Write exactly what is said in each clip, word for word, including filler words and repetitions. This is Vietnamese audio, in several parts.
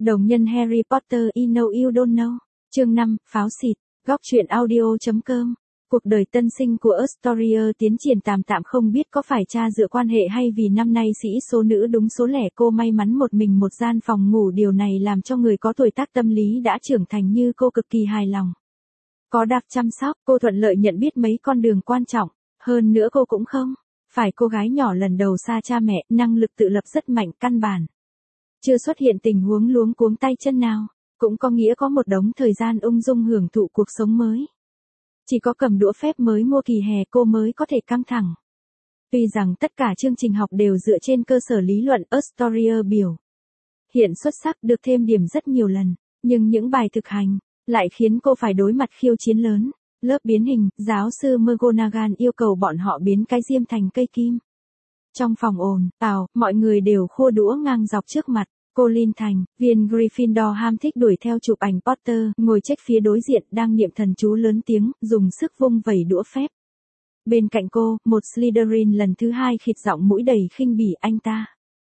Đồng nhân Harry Potter You Know You Don't Know. Chương năm, Pháo xịt. Góc truyện audio.com. Cuộc đời tân sinh của Astoria tiến triển tạm tạm, không biết có phải cha dựa quan hệ hay vì năm nay sĩ số nữ đúng số lẻ, cô may mắn một mình một gian phòng ngủ, điều này làm cho người có tuổi tác tâm lý đã trưởng thành như cô cực kỳ hài lòng. Có Daf chăm sóc, cô thuận lợi nhận biết mấy con đường quan trọng, hơn nữa cô cũng không phải cô gái nhỏ lần đầu xa cha mẹ, năng lực tự lập rất mạnh, căn bản chưa xuất hiện tình huống luống cuống tay chân nào, cũng có nghĩa có một đống thời gian ung dung hưởng thụ cuộc sống mới. Chỉ có cầm đũa phép mới mua kỳ hè cô mới có thể căng thẳng. Tuy rằng tất cả chương trình học đều dựa trên cơ sở lý luận, Astoria biểu hiện xuất sắc, được thêm điểm rất nhiều lần, nhưng những bài thực hành lại khiến cô phải đối mặt khiêu chiến lớn. Lớp biến hình, giáo sư McGonagall yêu cầu bọn họ biến cái diêm thành cây kim. Trong phòng ồn ào, mọi người đều khua đũa ngang dọc trước mặt. Colin Thành, viên Gryffindor ham thích đuổi theo chụp ảnh Potter, ngồi chếch phía đối diện, đang niệm thần chú lớn tiếng, dùng sức vung vẩy đũa phép. Bên cạnh cô, một Slytherin lần thứ hai khịt giọng mũi đầy khinh bỉ, anh ta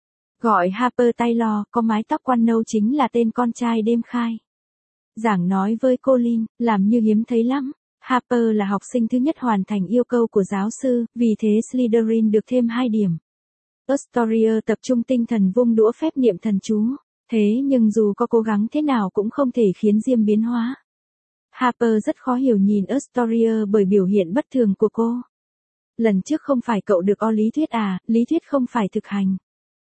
gọi Harper Taylor, có mái tóc quan nâu, chính là tên con trai đêm khai giảng nói với Colin, làm như hiếm thấy lắm. Harper là học sinh thứ nhất hoàn thành yêu cầu của giáo sư, vì thế Slytherin được thêm hai điểm. Astoria tập trung tinh thần vung đũa phép niệm thần chú, thế nhưng dù có cố gắng thế nào cũng không thể khiến diêm biến hóa. Harper rất khó hiểu nhìn Astoria bởi biểu hiện bất thường của cô. Lần trước không phải cậu được o lý thuyết à, lý thuyết không phải thực hành.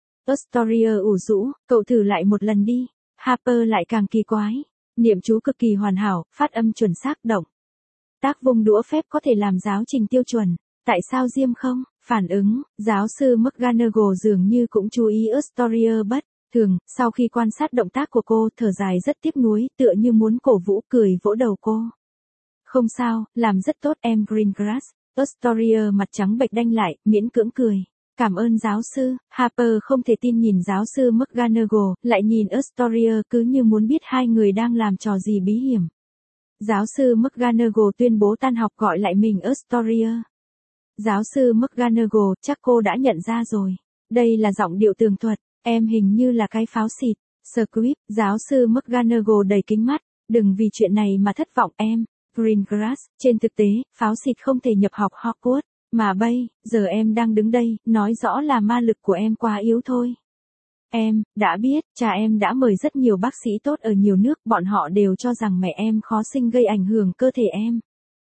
Astoria ủ rũ, cậu thử lại một lần đi. Harper lại càng kỳ quái, niệm chú cực kỳ hoàn hảo, phát âm chuẩn xác, động tác vung đũa phép có thể làm giáo trình tiêu chuẩn, tại sao diêm không? Phản ứng, giáo sư McGonagall dường như cũng chú ý Astoria bất thường, sau khi quan sát động tác của cô, thở dài rất tiếc nuối, tựa như muốn cổ vũ, cười vỗ đầu cô. Không sao, làm rất tốt em Greengrass. Astoria mặt trắng bệch đanh lại, miễn cưỡng cười. Cảm ơn giáo sư. Harper không thể tin nhìn giáo sư McGonagall, lại nhìn Astoria, cứ như muốn biết hai người đang làm trò gì bí hiểm. Giáo sư McGonagall tuyên bố tan học, gọi lại mình Astoria. Giáo sư McGonagall, chắc cô đã nhận ra rồi. Đây là giọng điệu tường thuật, em hình như là cái pháo xịt. Squib, giáo sư McGonagall đầy kính mắt, đừng vì chuyện này mà thất vọng em. Greengrass, trên thực tế, pháo xịt không thể nhập học Hogwarts, mà bây giờ em đang đứng đây, nói rõ là ma lực của em quá yếu thôi. Em đã biết, cha em đã mời rất nhiều bác sĩ tốt ở nhiều nước, bọn họ đều cho rằng mẹ em khó sinh gây ảnh hưởng cơ thể em.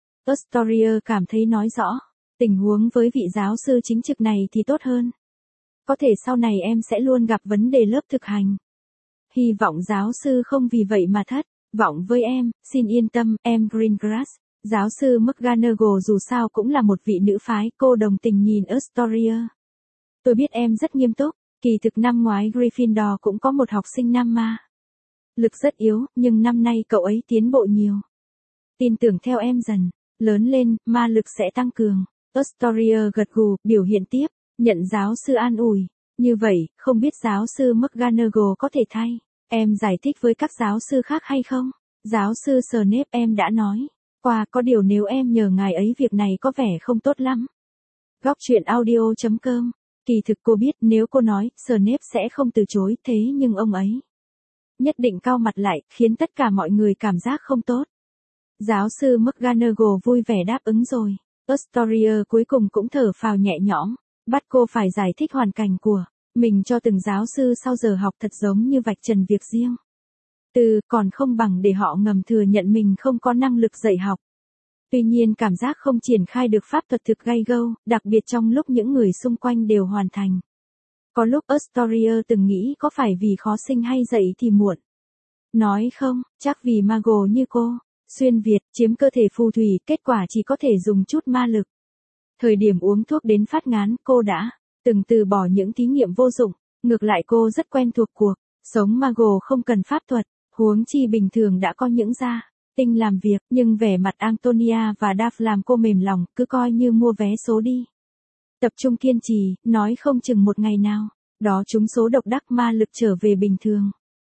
Astoria cảm thấy nói rõ tình huống với vị giáo sư chính trực này thì tốt hơn. Có thể sau này em sẽ luôn gặp vấn đề lớp thực hành. Hy vọng giáo sư không vì vậy mà thất vọng với em, xin yên tâm, em Greengrass. Giáo sư McGonagall dù sao cũng là một vị nữ phái, cô đồng tình nhìn Astoria. Tôi biết em rất nghiêm túc, kỳ thực năm ngoái Gryffindor cũng có một học sinh nam ma lực rất yếu, nhưng năm nay cậu ấy tiến bộ nhiều. Tin tưởng theo em dần lớn lên, ma lực sẽ tăng cường. Astoria gật gù, biểu hiện tiếp, nhận giáo sư an ủi. Như vậy, không biết giáo sư McGonagall có thể thay em giải thích với các giáo sư khác hay không? Giáo sư Snape, em đã nói qua, có điều nếu em nhờ ngài ấy việc này có vẻ không tốt lắm. Góc truyện audio.com. Kỳ thực cô biết nếu cô nói, Snape sẽ không từ chối, thế nhưng ông ấy nhất định cau mặt lại, khiến tất cả mọi người cảm giác không tốt. Giáo sư McGonagall vui vẻ đáp ứng rồi. Astoria cuối cùng cũng thở phào nhẹ nhõm, bắt cô phải giải thích hoàn cảnh của mình cho từng giáo sư sau giờ học, thật giống như vạch trần việc riêng từ còn không bằng để họ ngầm thừa nhận mình không có năng lực dạy học. Tuy nhiên cảm giác không triển khai được pháp thuật thực gay go, đặc biệt trong lúc những người xung quanh đều hoàn thành. Có lúc Astoria từng nghĩ có phải vì khó sinh hay dậy thì muộn. Nói không, chắc vì mago như cô, xuyên Việt, chiếm cơ thể phù thủy, kết quả chỉ có thể dùng chút ma lực. Thời điểm uống thuốc đến phát ngán, cô đã từng từ bỏ những thí nghiệm vô dụng, ngược lại cô rất quen thuộc cuộc sống mago không cần pháp thuật, huống chi bình thường đã có những gia tinh làm việc, nhưng vẻ mặt Antonia và Daf làm cô mềm lòng, cứ coi như mua vé số đi. Tập trung kiên trì, nói không chừng một ngày nào đó chúng số độc đắc ma lực trở về bình thường.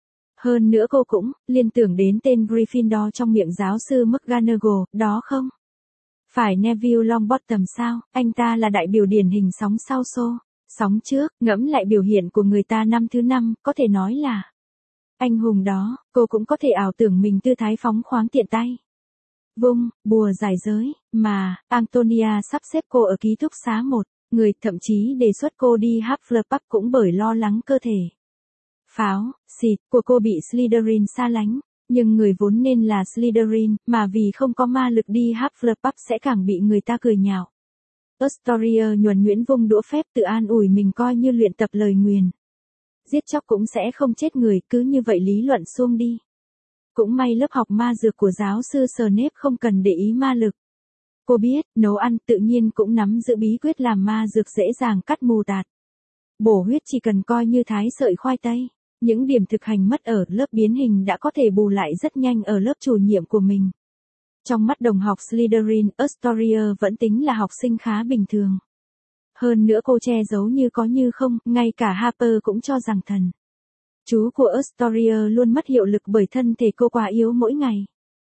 Hơn nữa cô cũng liên tưởng đến tên Gryffindor trong miệng giáo sư McGonagall, đó không phải Neville Longbottom sao? Anh ta là đại biểu điển hình sóng sau xô, sóng trước. Ngẫm lại biểu hiện của người ta năm thứ năm, có thể nói là Anh hùng đó, cô cũng có thể ảo tưởng mình tư thái phóng khoáng tiện tay. Vung, bùa giải giới, mà, Antonia sắp xếp cô ở ký túc xá một, người thậm chí đề xuất cô đi Hufflepuff cũng bởi lo lắng cơ thể. Pháo, xịt, của cô bị Slytherin xa lánh, nhưng người vốn nên là Slytherin, mà vì không có ma lực đi Hufflepuff sẽ càng bị người ta cười nhạo. Astoria nhuần nhuyễn vung đũa phép tự an ủi mình coi như luyện tập lời nguyền. Giết chóc cũng sẽ không chết người, cứ như vậy lý luận xuông đi. Cũng may lớp học ma dược của giáo sư Snape không cần để ý ma lực. Cô biết, nấu ăn tự nhiên cũng nắm giữ bí quyết làm ma dược dễ dàng cắt mù tạt. Bổ huyết chỉ cần coi như thái sợi khoai tây. Những điểm thực hành mất ở lớp biến hình đã có thể bù lại rất nhanh ở lớp chủ nhiệm của mình. Trong mắt đồng học Slytherin, Astoria vẫn tính là học sinh khá bình thường. Hơn nữa cô che giấu như có như không, ngay cả Harper cũng cho rằng thần chú của Astoria luôn mất hiệu lực bởi thân thể cô quá yếu mỗi ngày.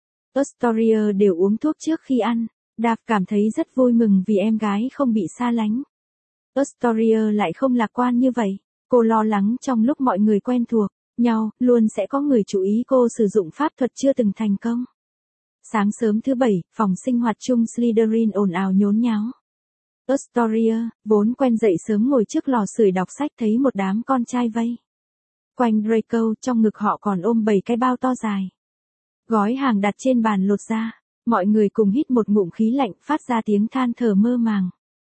Astoria đều uống thuốc trước khi ăn. Dave cảm thấy rất vui mừng vì em gái không bị xa lánh. Astoria lại không lạc quan như vậy. Cô lo lắng trong lúc mọi người quen thuộc nhau, luôn sẽ có người chú ý cô sử dụng pháp thuật chưa từng thành công. Sáng sớm thứ bảy, phòng sinh hoạt chung Slytherin ồn ào nhốn nháo. Astoria, vốn quen dậy sớm ngồi trước lò sưởi đọc sách thấy một đám con trai vây quanh Draco, trong ngực họ còn ôm bảy cái bao to dài. Gói hàng đặt trên bàn lột ra, mọi người cùng hít một ngụm khí lạnh phát ra tiếng than thở mơ màng.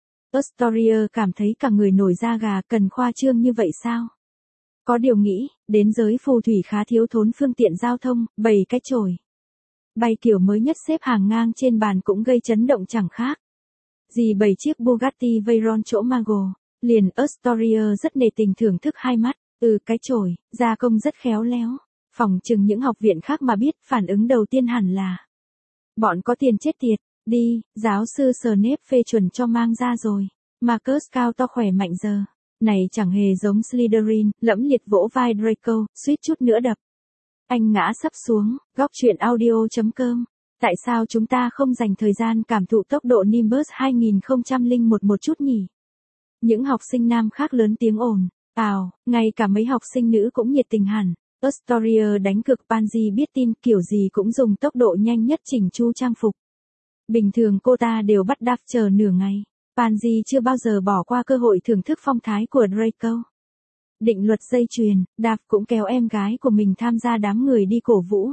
Astoria cảm thấy cả người nổi da gà, cần khoa trương như vậy sao? Có điều nghĩ, đến giới phù thủy khá thiếu thốn phương tiện giao thông, bảy cái chổi bay kiểu mới nhất xếp hàng ngang trên bàn cũng gây chấn động chẳng khác gì bảy chiếc Bugatti Veyron chỗ Mago. Liền Astoria rất nể tình thưởng thức hai mắt, ừ cái chổi, gia công rất khéo léo. Phòng chừng những học viện khác mà biết, phản ứng đầu tiên hẳn là bọn có tiền chết tiệt, đi, giáo sư Snape phê chuẩn cho mang ra rồi. Marcus cao to khỏe mạnh giờ, này chẳng hề giống Slytherin, lẫm liệt vỗ vai Draco, suýt chút nữa đập anh ngã sấp xuống. Góc truyện audio chấm com. Tại sao chúng ta không dành thời gian cảm thụ tốc độ Nimbus hai không không một một chút nhỉ? Những học sinh nam khác lớn tiếng ồn ào, ngay cả mấy học sinh nữ cũng nhiệt tình hẳn. Astoria đánh cực Pansy biết tin, kiểu gì cũng dùng tốc độ nhanh nhất chỉnh chu trang phục. Bình thường cô ta đều bắt Dave chờ nửa ngày. Pansy chưa bao giờ bỏ qua cơ hội thưởng thức phong thái của Draco. Định luật dây chuyền, Dave cũng kéo em gái của mình tham gia đám người đi cổ vũ.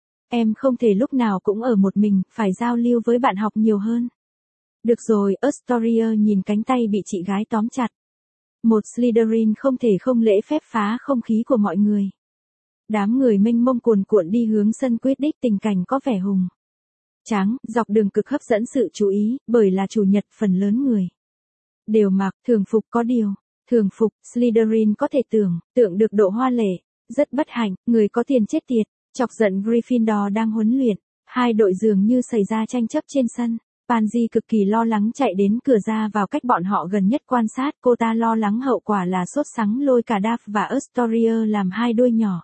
Em không thể lúc nào cũng ở một mình, phải giao lưu với bạn học nhiều hơn. Được rồi, Astoria nhìn cánh tay bị chị gái tóm chặt. Một Slytherin không thể không lễ phép phá không khí của mọi người. Đám người mênh mông cuồn cuộn đi hướng sân Quidditch, tình cảnh có vẻ hùng tráng, dọc đường cực hấp dẫn sự chú ý, bởi là chủ nhật phần lớn người đều mặc thường phục. Có điều, thường phục Slytherin có thể tưởng tượng được độ hoa lệ, rất bất hạnh, người có tiền chết tiệt, chọc giận Gryffindor đang huấn luyện. Hai đội dường như xảy ra tranh chấp trên sân. Pansy cực kỳ lo lắng chạy đến cửa ra vào cách bọn họ gần nhất quan sát, cô ta lo lắng hậu quả là sốt sắng lôi cả Dave và Astoria làm hai đôi nhỏ.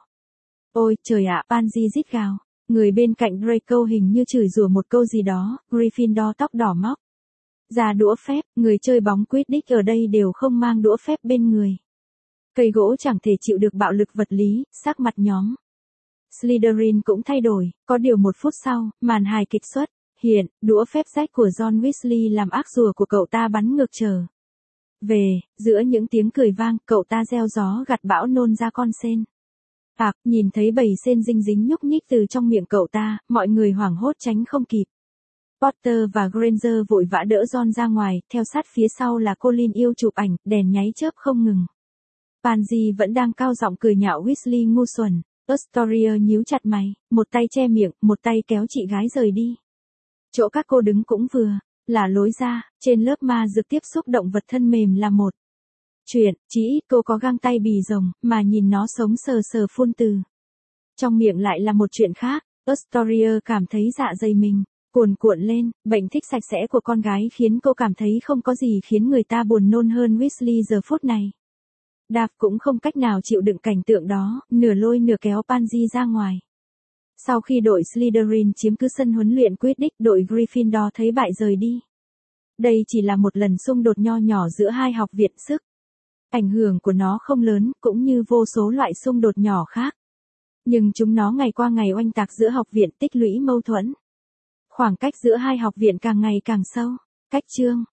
Ôi trời ạ, Pansy rít gào. Người bên cạnh Draco hình như chửi rủa một câu gì đó. Gryffindor tóc đỏ móc ra đũa phép, người chơi bóng Quidditch ở đây đều không mang đũa phép bên người. Cây gỗ chẳng thể chịu được bạo lực vật lý, sắc mặt nhóm Slytherin cũng thay đổi, có điều một phút sau, màn hài kịch xuất hiện, đũa phép rách của John Weasley làm ác rùa của cậu ta bắn ngược trở về, giữa những tiếng cười vang, cậu ta gieo gió gặt bão nôn ra con sên. Ạc, nhìn thấy bầy sên dinh dính nhúc nhích từ trong miệng cậu ta, mọi người hoảng hốt tránh không kịp. Potter và Granger vội vã đỡ John ra ngoài, theo sát phía sau là Colin yêu chụp ảnh, đèn nháy chớp không ngừng. Pansy vẫn đang cao giọng cười nhạo Weasley ngu xuẩn. Astoria nhíu chặt mày, một tay che miệng, một tay kéo chị gái rời đi. Chỗ các cô đứng cũng vừa là lối ra, trên lớp ma dược tiếp xúc động vật thân mềm là một chuyện, chỉ ít cô có găng tay bì rồng, mà nhìn nó sống sờ sờ phun từ trong miệng lại là một chuyện khác. Astoria cảm thấy dạ dày mình cuồn cuộn lên, bệnh thích sạch sẽ của con gái khiến cô cảm thấy không có gì khiến người ta buồn nôn hơn Weasley giờ phút này. Dave cũng không cách nào chịu đựng cảnh tượng đó, nửa lôi nửa kéo Pansy ra ngoài. Sau khi đội Slytherin chiếm cứ sân huấn luyện Quidditch, đội Gryffindor thấy bại rời đi. Đây chỉ là một lần xung đột nho nhỏ giữa hai học viện, sức ảnh hưởng của nó không lớn, cũng như vô số loại xung đột nhỏ khác. Nhưng chúng nó ngày qua ngày oanh tạc giữa học viện, tích lũy mâu thuẫn. Khoảng cách giữa hai học viện càng ngày càng sâu. Cách chương